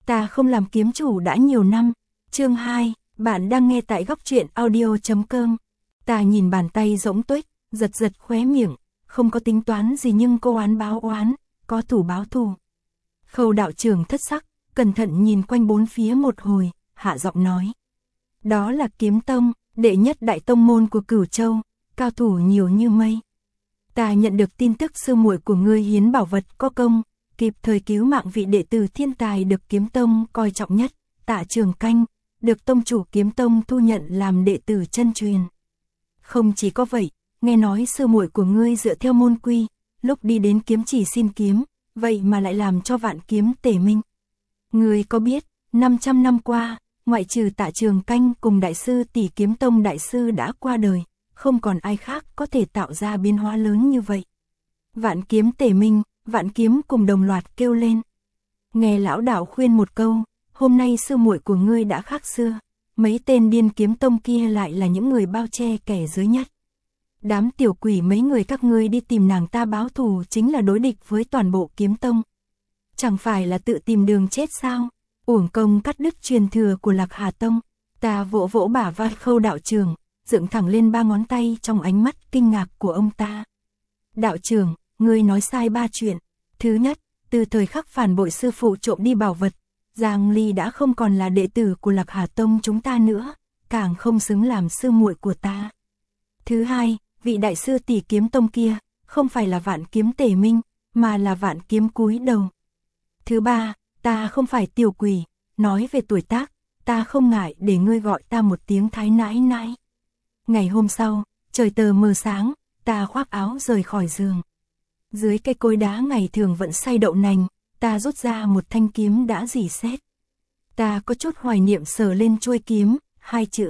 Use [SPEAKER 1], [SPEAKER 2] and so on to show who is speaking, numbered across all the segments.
[SPEAKER 1] Ta không làm kiếm chủ đã nhiều năm. Chương 2, bạn đang nghe tại góc truyện audio.com. Ta nhìn bàn tay rỗng tuếch, giật giật khóe miệng, không có tính toán gì nhưng cô oán báo oán, có thủ báo thù. Khâu đạo trưởng thất sắc, cẩn thận nhìn quanh bốn phía một hồi, hạ giọng nói. Đó là kiếm tông, đệ nhất đại tông môn của Cửu Châu, cao thủ nhiều như mây. Ta nhận được tin tức sư muội của ngươi hiến bảo vật có công, kịp thời cứu mạng vị đệ tử thiên tài được kiếm tông coi trọng nhất, Tạ Trường Canh, được tông chủ kiếm tông thu nhận làm đệ tử chân truyền. Không chỉ có vậy, nghe nói sư muội của ngươi dựa theo môn quy, lúc đi đến kiếm chỉ xin kiếm, vậy mà lại làm cho vạn kiếm tề minh. Ngươi có biết, 500 năm qua, ngoại trừ Tạ Trường Canh cùng đại sư Tỷ Kiếm Tông đại sư đã qua đời, không còn ai khác có thể tạo ra biến hóa lớn như vậy. Vạn kiếm tề minh, vạn kiếm cùng đồng loạt kêu lên. Nghe lão đạo khuyên một câu, hôm nay sư muội của ngươi đã khác xưa, mấy tên điên kiếm tông kia lại là những người bao che kẻ dưới nhất. Đám tiểu quỷ mấy người các ngươi đi tìm nàng ta báo thù chính là đối địch với toàn bộ kiếm tông. Chẳng phải là tự tìm đường chết sao? Uổng công cắt đứt truyền thừa của Lạc Hà Tông. Ta vỗ vỗ bả vai Khâu đạo trưởng, dựng thẳng lên 3 ngón tay trong ánh mắt kinh ngạc của ông ta. Đạo trưởng, ngươi nói sai 3 chuyện. Thứ nhất, từ thời khắc phản bội sư phụ trộm đi bảo vật, Giang Ly đã không còn là đệ tử của Lạc Hà Tông chúng ta nữa, càng không xứng làm sư muội của ta. Thứ hai, vị đại sư Tỷ Kiếm Tông kia, không phải là vạn kiếm tề minh, mà là vạn kiếm cúi đầu. Thứ ba, ta không phải tiểu quỷ, nói về tuổi tác, ta không ngại để ngươi gọi ta một tiếng thái nãi nãi. Ngày hôm sau, trời tờ mờ sáng, ta khoác áo rời khỏi giường. Dưới cây cối đá ngày thường vẫn xay đậu nành, ta rút ra một thanh kiếm đã rỉ sét. Ta có chút hoài niệm sờ lên chuôi kiếm, 2 chữ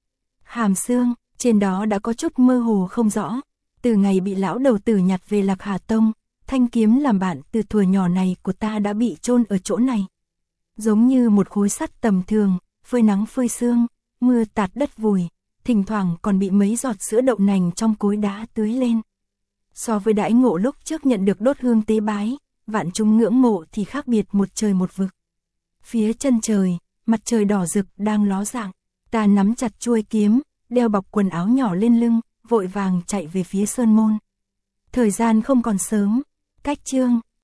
[SPEAKER 1] Hàm Xương, trên đó đã có chút mơ hồ không rõ. Từ ngày bị lão đầu tử nhặt về Lạc Hà Tông, thanh kiếm làm bạn từ thuở nhỏ này của ta đã bị chôn ở chỗ này. Giống như một khối sắt tầm thường, phơi nắng phơi sương, mưa tạt đất vùi, thỉnh thoảng còn bị mấy giọt sữa đậu nành trong cối đá tưới lên. So với đãi ngộ lúc trước nhận được đốt hương tế bái, vạn chúng ngưỡng mộ thì khác biệt một trời một vực. Phía chân trời, mặt trời đỏ rực đang ló dạng, ta nắm chặt chuôi kiếm, đeo bọc quần áo nhỏ lên lưng, vội vàng chạy về phía sơn môn. Thời gian không còn sớm, cách chương